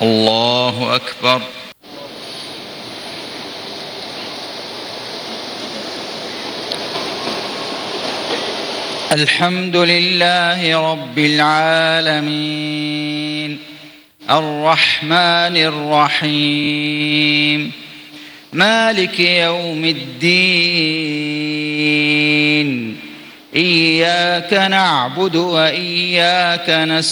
الله أكبر. الحمد لله رب العالمين الرحمن الرحيم مالك يوم الدين إياك نعبد وإياك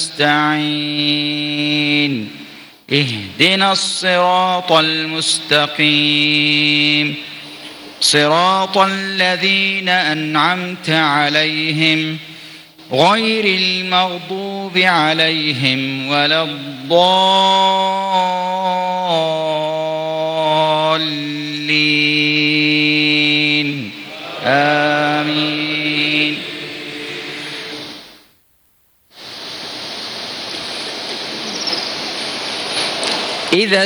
نستعين اهدنا الصراط المستقيم صراط الذين أنعمت عليهم غير المغضوب عليهم ولا الضالين آمين. إذا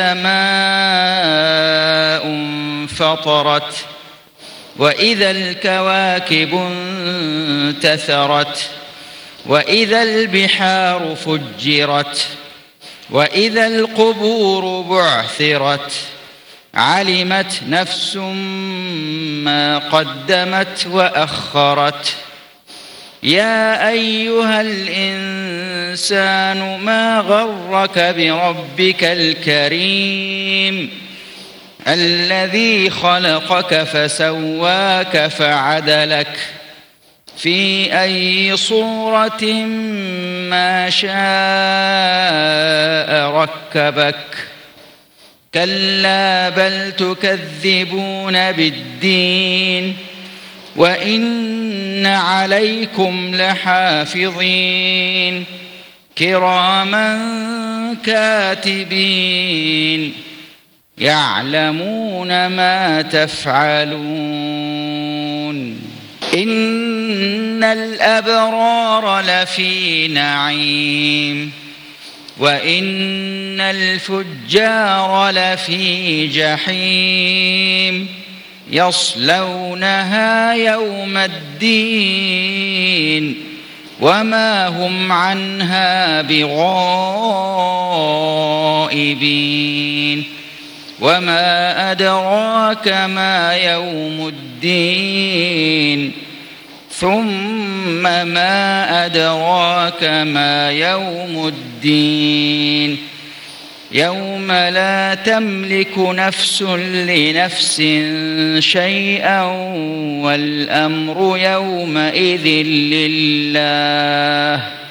السماء انفطرت وإذا الكواكب انتثرت وإذا البحار فجرت وإذا القبور بعثرت علمت نفس ما قدمت وأخرت. يا أيها الإنسان ما غرك بربك الكريم الذي خلقك فسواك فعدلك في أي صورة ما شاء ركبك. كلا بل تكذبون بالدين وإن عليكم لحافظين كراما كاتبين يعلمون ما تفعلون. إن الأبرار لفي نعيم وإن الفجار لفي جحيم يصلونها يوم الدين وما هم عنها بغائبين. وما أدراك ما يوم الدين ثم ما أدراك ما يوم الدين يوم لا تملك نفس لنفس شيئا والأمر يومئذ لله.